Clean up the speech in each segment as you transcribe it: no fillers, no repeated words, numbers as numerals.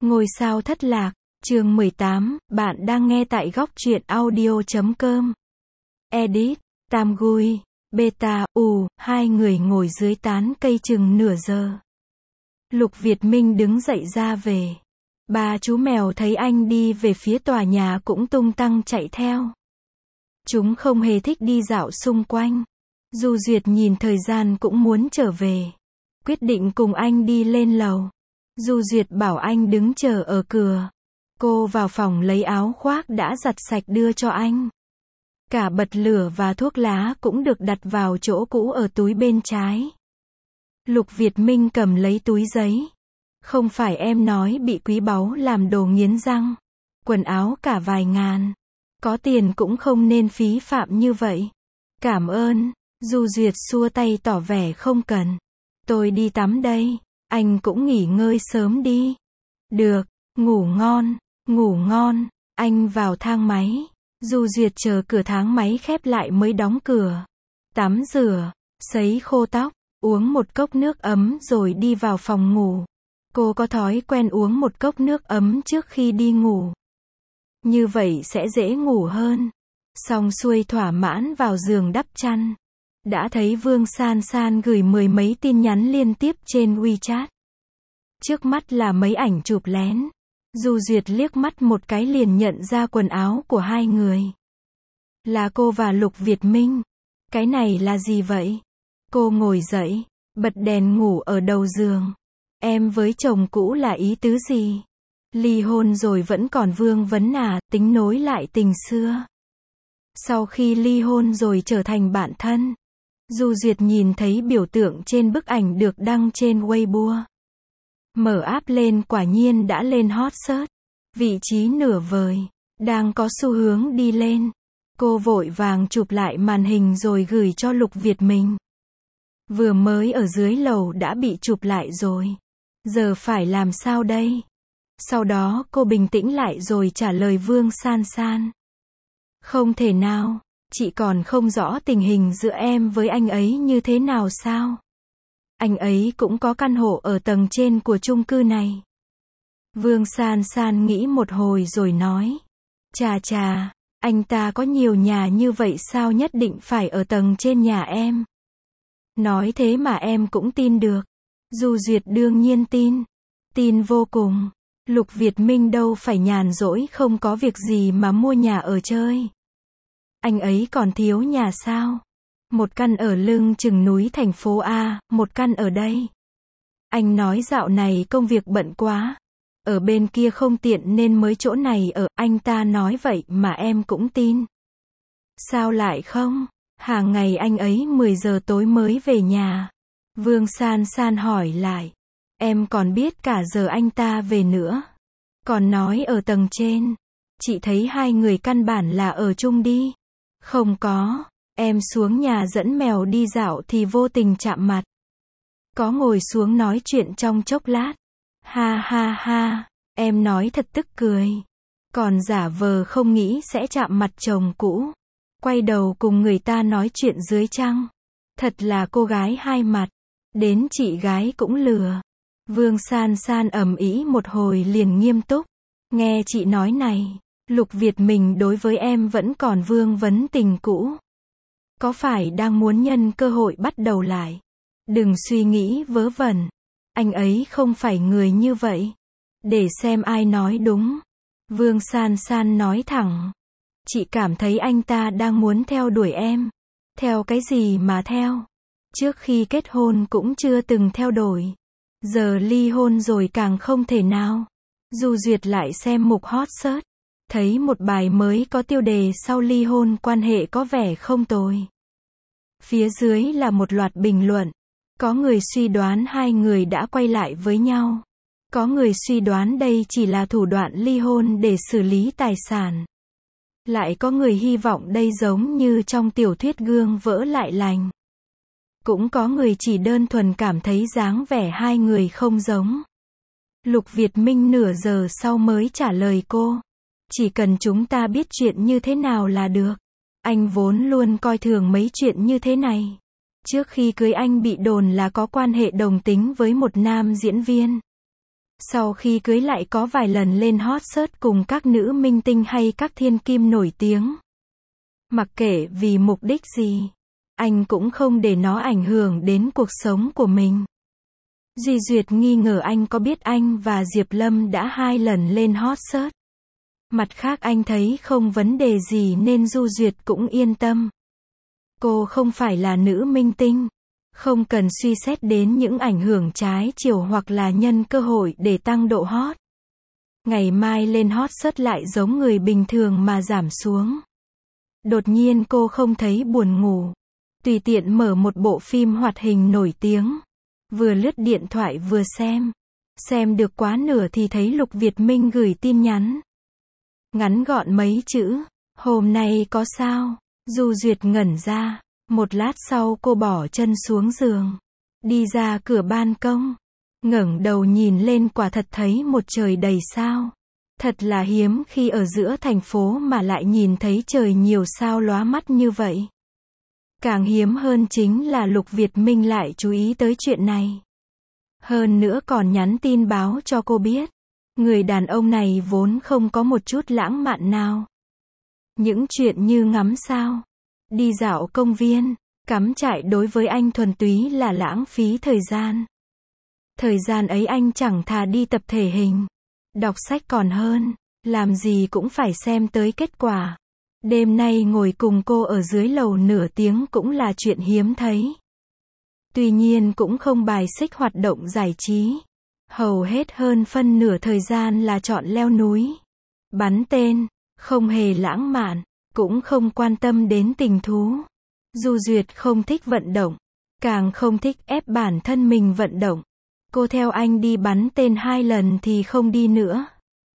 Ngôi sao thất lạc, chương 18, bạn đang nghe tại góc truyện audio.com. Edit, Tam Gui, Beta, hai người ngồi dưới tán cây chừng nửa giờ. Lục Việt Minh đứng dậy ra về. Ba chú mèo thấy anh đi về phía tòa nhà cũng tung tăng chạy theo. Chúng không hề thích đi dạo xung quanh. Du Duyệt nhìn thời gian cũng muốn trở về. Quyết định cùng anh đi lên lầu. Du Duyệt bảo anh đứng chờ ở cửa. Cô vào phòng lấy áo khoác đã giặt sạch đưa cho anh. Cả bật lửa và thuốc lá cũng được đặt vào chỗ cũ ở túi bên trái. Lục Việt Minh cầm lấy túi giấy. Không phải em nói bị quý báu làm đồ nghiến răng. Quần áo cả vài ngàn. Có tiền cũng không nên phí phạm như vậy. Cảm ơn. Du Duyệt xua tay tỏ vẻ không cần. Tôi đi tắm đây. Anh cũng nghỉ ngơi sớm đi. Được, ngủ ngon, ngủ ngon. Anh vào thang máy. Du Duyệt chờ cửa thang máy khép lại mới đóng cửa. Tắm rửa, sấy khô tóc, uống một cốc nước ấm rồi đi vào phòng ngủ. Cô có thói quen uống một cốc nước ấm trước khi đi ngủ. Như vậy sẽ dễ ngủ hơn. Xong xuôi thỏa mãn vào giường đắp chăn. Đã thấy Vương San San gửi 10 mấy tin nhắn liên tiếp trên WeChat. Trước mắt là mấy ảnh chụp lén. Du Duyệt liếc mắt một cái liền nhận ra quần áo của hai người. Là cô và Lục Việt Minh. Cái này là gì vậy? Cô ngồi dậy, bật đèn ngủ ở đầu giường. Em với chồng cũ là ý tứ gì? Ly hôn rồi vẫn còn vương vấn à, tính nối lại tình xưa. Sau khi ly hôn rồi trở thành bạn thân. Du Duyệt nhìn thấy biểu tượng trên bức ảnh được đăng trên Weibo. Mở app lên quả nhiên đã lên hot search. Vị trí nửa vời. Đang có xu hướng đi lên. Cô vội vàng chụp lại màn hình rồi gửi cho Lục Việt Minh. Vừa mới ở dưới lầu đã bị chụp lại rồi. Giờ phải làm sao đây? Sau đó cô bình tĩnh lại rồi trả lời Vương San San. Không thể nào. Chị còn không rõ tình hình giữa em với anh ấy như thế nào sao? Anh ấy cũng có căn hộ ở tầng trên của chung cư này. Vương San San nghĩ một hồi rồi nói. Chà, anh ta có nhiều nhà như vậy sao nhất định phải ở tầng trên nhà em? Nói thế mà em cũng tin được. Du Duyệt đương nhiên tin. Tin vô cùng. Lục Việt Minh đâu phải nhàn rỗi không có việc gì mà mua nhà ở chơi. Anh ấy còn thiếu nhà sao? Một căn ở lưng chừng núi thành phố A, một căn ở đây. Anh nói dạo này công việc bận quá. Ở bên kia không tiện nên mới chỗ này ở, anh ta nói vậy mà em cũng tin. Sao lại không? Hàng ngày anh ấy 10 giờ tối mới về nhà. Vương San San hỏi lại. Em còn biết cả giờ anh ta về nữa. Còn nói ở tầng trên. Chị thấy hai người căn bản là ở chung đi. Không có. Em xuống nhà dẫn mèo đi dạo thì vô tình chạm mặt. Có ngồi xuống nói chuyện trong chốc lát. Ha, em nói thật tức cười. Còn giả vờ không nghĩ sẽ chạm mặt chồng cũ. Quay đầu cùng người ta nói chuyện dưới trăng. Thật là cô gái hai mặt. Đến chị gái cũng lừa. Vương San San ầm ĩ một hồi liền nghiêm túc. Nghe chị nói này. Lục Việt Minh đối với em vẫn còn vương vấn tình cũ. Có phải đang muốn nhân cơ hội bắt đầu lại? Đừng suy nghĩ vớ vẩn. Anh ấy không phải người như vậy. Để xem ai nói đúng. Vương San San nói thẳng. Chị cảm thấy anh ta đang muốn theo đuổi em. Theo cái gì mà theo? Trước khi kết hôn cũng chưa từng theo đuổi. Giờ ly hôn rồi càng không thể nào. Du Duyệt lại xem mục hot search. Thấy một bài mới có tiêu đề sau ly hôn quan hệ có vẻ không tồi. Phía dưới là một loạt bình luận. Có người suy đoán hai người đã quay lại với nhau. Có người suy đoán đây chỉ là thủ đoạn ly hôn để xử lý tài sản. Lại có người hy vọng đây giống như trong tiểu thuyết gương vỡ lại lành. Cũng có người chỉ đơn thuần cảm thấy dáng vẻ hai người không giống. Lục Việt Minh nửa giờ sau mới trả lời cô. Chỉ cần chúng ta biết chuyện như thế nào là được. Anh vốn luôn coi thường mấy chuyện như thế này. Trước khi cưới anh bị đồn là có quan hệ đồng tính với một nam diễn viên. Sau khi cưới lại có vài lần lên hot search cùng các nữ minh tinh hay các thiên kim nổi tiếng. Mặc kệ vì mục đích gì, anh cũng không để nó ảnh hưởng đến cuộc sống của mình. Duy Duyệt nghi ngờ anh có biết anh và Diệp Lâm đã 2 lần lên hot search. Mặt khác anh thấy không vấn đề gì nên Du Duyệt cũng yên tâm. Cô không phải là nữ minh tinh, không cần suy xét đến những ảnh hưởng trái chiều hoặc là nhân cơ hội để tăng độ hot. Ngày mai lên hot search lại giống người bình thường mà giảm xuống. Đột nhiên cô không thấy buồn ngủ. Tùy tiện mở một bộ phim hoạt hình nổi tiếng. Vừa lướt điện thoại vừa xem. Xem được quá nửa thì thấy Lục Việt Minh gửi tin nhắn. Ngắn gọn mấy chữ. Hôm nay có sao? Du Duyệt ngẩn ra. Một lát sau cô bỏ chân xuống giường. Đi ra cửa ban công. Ngẩng đầu nhìn lên quả thật thấy một trời đầy sao. Thật là hiếm khi ở giữa thành phố mà lại nhìn thấy trời nhiều sao lóa mắt như vậy. Càng hiếm hơn chính là Lục Việt Minh lại chú ý tới chuyện này. Hơn nữa còn nhắn tin báo cho cô biết. Người đàn ông này vốn không có một chút lãng mạn nào. Những chuyện như ngắm sao, đi dạo công viên, cắm trại đối với anh thuần túy là lãng phí thời gian. Thời gian ấy anh chẳng thà đi tập thể hình, đọc sách còn hơn, làm gì cũng phải xem tới kết quả. Đêm nay ngồi cùng cô ở dưới lầu nửa tiếng cũng là chuyện hiếm thấy. Tuy nhiên cũng không bài xích hoạt động giải trí. Hầu hết hơn phân nửa thời gian là chọn leo núi, bắn tên, không hề lãng mạn, cũng không quan tâm đến tình thú. Du Duyệt không thích vận động, càng không thích ép bản thân mình vận động. Cô theo anh đi bắn tên 2 lần thì không đi nữa.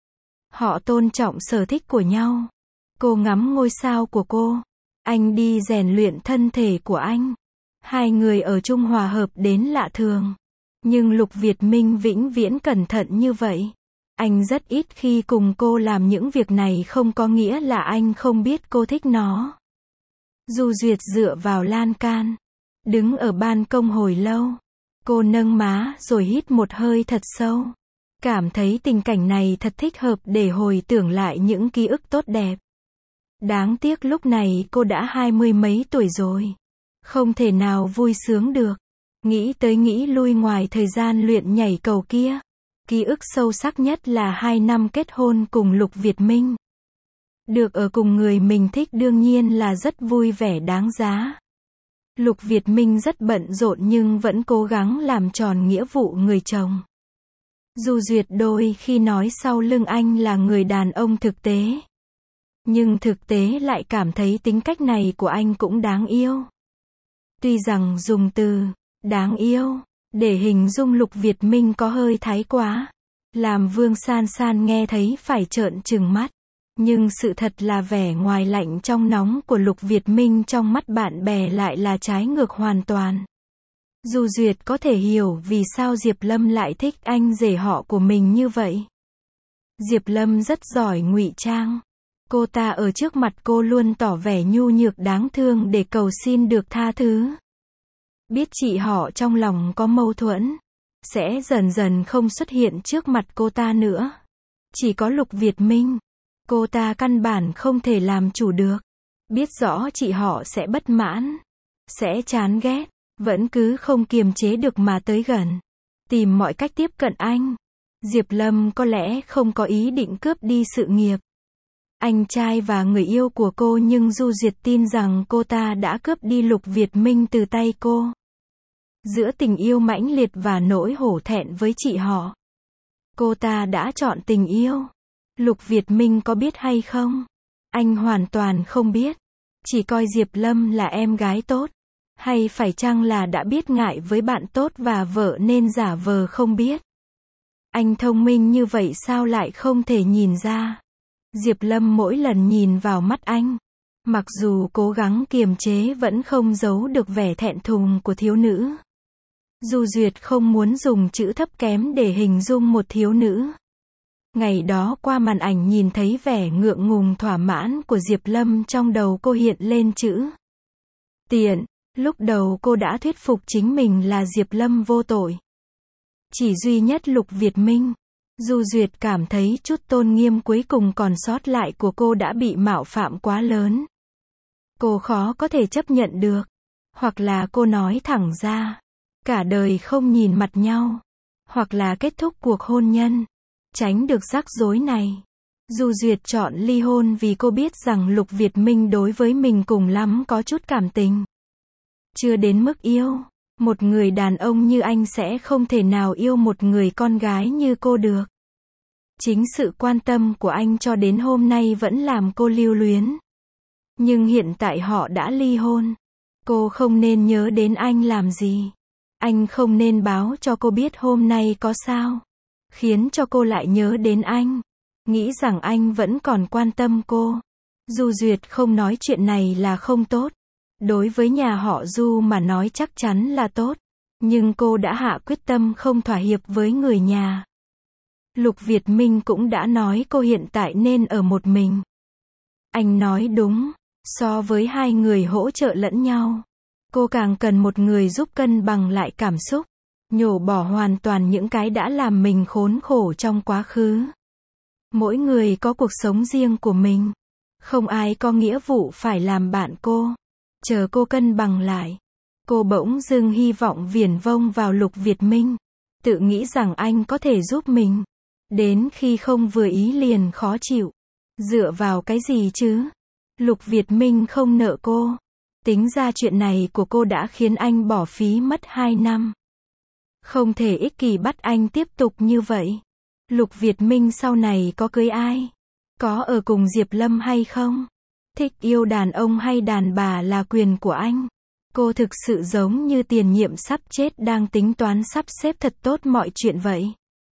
Họ tôn trọng sở thích của nhau. Cô ngắm ngôi sao của cô, anh đi rèn luyện thân thể của anh. 2 người ở chung hòa hợp đến lạ thường. Nhưng Lục Việt Minh vĩnh viễn cẩn thận như vậy. Anh rất ít khi cùng cô làm những việc này không có nghĩa là anh không biết cô thích nó. Du Duyệt dựa vào lan can, đứng ở ban công hồi lâu. Cô nâng má rồi hít một hơi thật sâu. Cảm thấy tình cảnh này thật thích hợp để hồi tưởng lại những ký ức tốt đẹp. Đáng tiếc lúc này cô đã 20 mấy tuổi rồi. Không thể nào vui sướng được. Nghĩ tới nghĩ lui ngoài thời gian luyện nhảy cầu kia. Ký ức sâu sắc nhất là 2 năm kết hôn cùng Lục Việt Minh. Được ở cùng người mình thích đương nhiên là rất vui vẻ đáng giá. Lục Việt Minh rất bận rộn nhưng vẫn cố gắng làm tròn nghĩa vụ người chồng. Du Duyệt đôi khi nói sau lưng anh là người đàn ông thực tế. Nhưng thực tế lại cảm thấy tính cách này của anh cũng đáng yêu. Tuy rằng dùng từ đáng yêu để hình dung Lục Việt Minh có hơi thái quá, làm Vương San San nghe thấy phải trợn trừng mắt. Nhưng sự thật là vẻ ngoài lạnh trong nóng của Lục Việt Minh trong mắt bạn bè lại là trái ngược hoàn toàn. Du Duyệt có thể hiểu vì sao Diệp Lâm lại thích anh rể họ của mình như vậy. Diệp Lâm rất giỏi ngụy trang. Cô ta ở trước mặt cô luôn tỏ vẻ nhu nhược đáng thương để cầu xin được tha thứ. Biết chị họ trong lòng có mâu thuẫn, sẽ dần dần không xuất hiện trước mặt cô ta nữa. Chỉ có Lục Việt Minh, cô ta căn bản không thể làm chủ được. Biết rõ chị họ sẽ bất mãn, sẽ chán ghét, vẫn cứ không kiềm chế được mà tới gần, tìm mọi cách tiếp cận anh. Diệp Lâm có lẽ không có ý định cướp đi sự nghiệp anh trai và người yêu của cô, nhưng Du Duyệt tin rằng cô ta đã cướp đi Lục Việt Minh từ tay cô. Giữa tình yêu mãnh liệt và nỗi hổ thẹn với chị họ, cô ta đã chọn tình yêu. Lục Việt Minh có biết hay không? Anh hoàn toàn không biết. Chỉ coi Diệp Lâm là em gái tốt. Hay phải chăng là đã biết ngại với bạn tốt và vợ nên giả vờ không biết? Anh thông minh như vậy sao lại không thể nhìn ra? Diệp Lâm mỗi lần nhìn vào mắt anh, mặc dù cố gắng kiềm chế vẫn không giấu được vẻ thẹn thùng của thiếu nữ. Du Duyệt không muốn dùng chữ thấp kém để hình dung một thiếu nữ. Ngày đó qua màn ảnh nhìn thấy vẻ ngượng ngùng thỏa mãn của Diệp Lâm, trong đầu cô hiện lên chữ tiện. Lúc đầu cô đã thuyết phục chính mình là Diệp Lâm vô tội. Chỉ duy nhất Lục Việt Minh Du Duyệt cảm thấy chút tôn nghiêm cuối cùng còn sót lại của cô đã bị mạo phạm quá lớn. Cô khó có thể chấp nhận được. Hoặc là cô nói thẳng ra, cả đời không nhìn mặt nhau. Hoặc là kết thúc cuộc hôn nhân, tránh được rắc rối này. Du Duyệt chọn ly hôn vì cô biết rằng Lục Việt Minh đối với mình cùng lắm có chút cảm tình. Chưa đến mức yêu. Một người đàn ông như anh sẽ không thể nào yêu một người con gái như cô được. Chính sự quan tâm của anh cho đến hôm nay vẫn làm cô lưu luyến. Nhưng hiện tại họ đã ly hôn. Cô không nên nhớ đến anh làm gì. Anh không nên báo cho cô biết hôm nay có sao. Khiến cho cô lại nhớ đến anh. Nghĩ rằng anh vẫn còn quan tâm cô. Du Duyệt không nói chuyện này là không tốt. Đối với nhà họ Du mà nói chắc chắn là tốt. Nhưng cô đã hạ quyết tâm không thỏa hiệp với người nhà. Lục Việt Minh cũng đã nói cô hiện tại nên ở một mình. Anh nói đúng. So với hai người hỗ trợ lẫn nhau, cô càng cần một người giúp cân bằng lại cảm xúc. Nhổ bỏ hoàn toàn những cái đã làm mình khốn khổ trong quá khứ. Mỗi người có cuộc sống riêng của mình. Không ai có nghĩa vụ phải làm bạn cô. Chờ cô cân bằng lại. Cô bỗng dưng hy vọng viển vông vào Lục Việt Minh. Tự nghĩ rằng anh có thể giúp mình. Đến khi không vừa ý liền khó chịu. Dựa vào cái gì chứ? Lục Việt Minh không nợ cô. Tính ra chuyện này của cô đã khiến anh bỏ phí mất 2 năm. Không thể ích kỷ bắt anh tiếp tục như vậy. Lục Việt Minh sau này có cưới ai? Có ở cùng Diệp Lâm hay không? Thích yêu đàn ông hay đàn bà là quyền của anh. Cô thực sự giống như tiền nhiệm sắp chết đang tính toán sắp xếp thật tốt mọi chuyện vậy.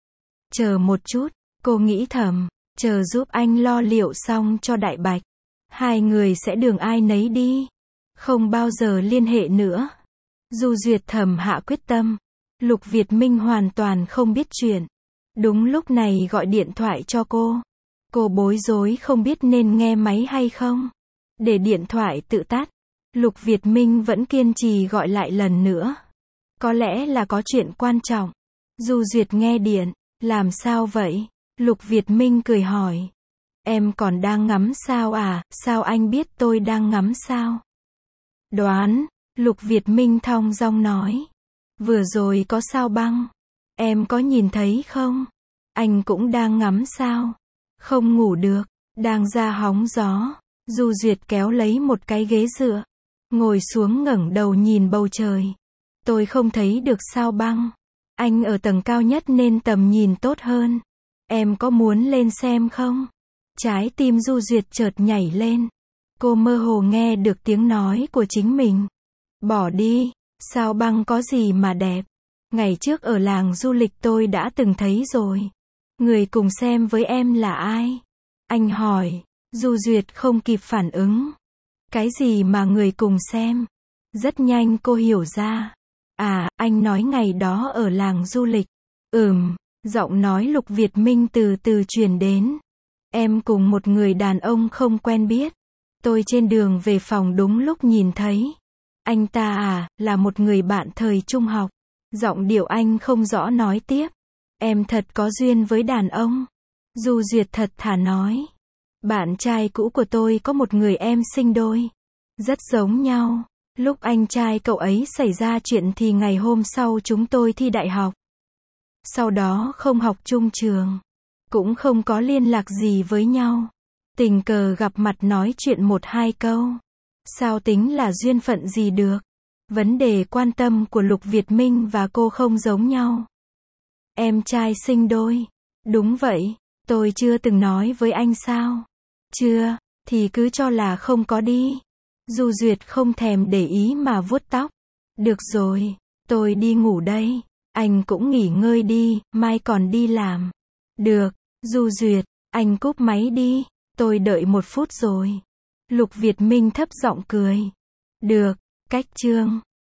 Chờ một chút, cô nghĩ thầm, chờ giúp anh lo liệu xong cho Đại Bạch. Hai người sẽ đường ai nấy đi. Không bao giờ liên hệ nữa. Du Duyệt thầm hạ quyết tâm. Lục Việt Minh hoàn toàn không biết chuyện. Đúng lúc này gọi điện thoại cho cô. Cô bối rối không biết nên nghe máy hay không. Để điện thoại tự tắt. Lục Việt Minh vẫn kiên trì gọi lại lần nữa. Có lẽ là có chuyện quan trọng. Du Duyệt nghe điện. Làm sao vậy? Lục Việt Minh cười hỏi. Em còn đang ngắm sao à? Sao anh biết tôi đang ngắm sao? Đoán. Lục Việt Minh thong dong nói. Vừa rồi có sao băng. Em có nhìn thấy không? Anh cũng đang ngắm sao. Không ngủ được. Đang ra hóng gió. Du Duyệt kéo lấy một cái ghế dựa. Ngồi xuống ngẩng đầu nhìn bầu trời. Tôi không thấy được sao băng. Anh ở tầng cao nhất nên tầm nhìn tốt hơn. Em có muốn lên xem không? Trái tim Du Duyệt chợt nhảy lên. Cô mơ hồ nghe được tiếng nói của chính mình. Bỏ đi, sao băng có gì mà đẹp. Ngày trước ở làng du lịch tôi đã từng thấy rồi. Người cùng xem với em là ai? Anh hỏi. Du Duyệt không kịp phản ứng. Cái gì mà người cùng xem? Rất nhanh cô hiểu ra. À, anh nói ngày đó ở làng du lịch. Giọng nói Lục Việt Minh từ từ truyền đến. Em cùng một người đàn ông không quen biết. Tôi trên đường về phòng đúng lúc nhìn thấy. Anh ta à, là một người bạn thời trung học. Giọng điệu anh không rõ nói tiếp. Em thật có duyên với đàn ông. Du Duyệt thật thà nói. Bạn trai cũ của tôi có một người em sinh đôi. Rất giống nhau. Lúc anh trai cậu ấy xảy ra chuyện thì ngày hôm sau chúng tôi thi đại học. Sau đó không học chung trường. Cũng không có liên lạc gì với nhau. Tình cờ gặp mặt nói chuyện 1-2 câu. Sao tính là duyên phận gì được. Vấn đề quan tâm của Lục Việt Minh và cô không giống nhau. Em trai sinh đôi. Đúng vậy. Tôi chưa từng nói với anh sao? Chưa, thì cứ cho là không có đi. Du Duyệt không thèm để ý mà vuốt tóc. Được rồi, tôi đi ngủ đây. Anh cũng nghỉ ngơi đi, mai còn đi làm. Được, Du Duyệt, anh cúp máy đi. Tôi đợi 1 phút rồi. Lục Việt Minh thấp giọng cười. Được, cách chương.